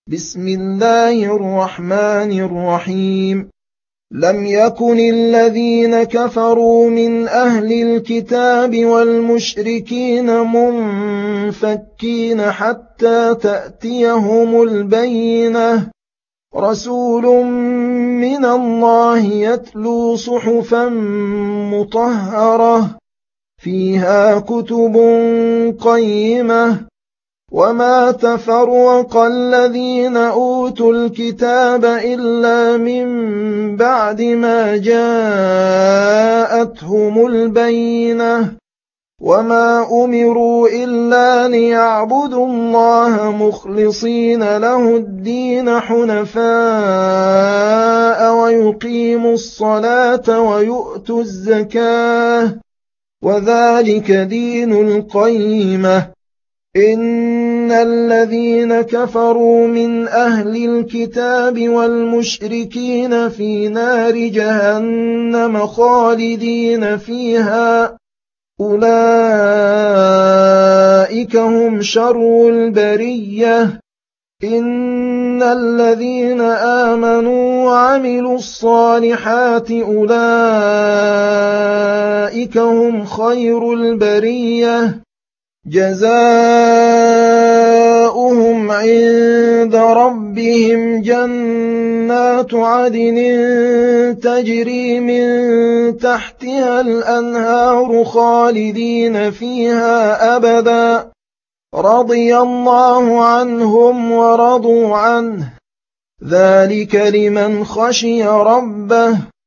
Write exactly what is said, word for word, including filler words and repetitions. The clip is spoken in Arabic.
بسم الله الرحمن الرحيم لم يكن الذين كفروا من أهل الكتاب والمشركين منفكين حتى تأتيهم البينة رسول من الله يتلو صحفا مطهرة فيها كتب قيمة وما تفرق الذين أوتوا الكتاب إلا من بعد ما جاءتهم البينة وما أمروا إلا ليعبدوا الله مخلصين له الدين حنفاء ويقيموا الصلاة ويؤتوا الزكاة وذلك دين القيمة إن الذين كفروا من أهل الكتاب والمشركين في نار جهنم خالدين فيها أولئك هم شر البرية إن الذين آمنوا وعملوا الصالحات أولئك هم خير البرية جزاؤهم عند ربهم جنات عدن تجري من تحتها الأنهار خالدين فيها أبدا رضي الله عنهم ورضوا عنه ذلك لمن خشي ربه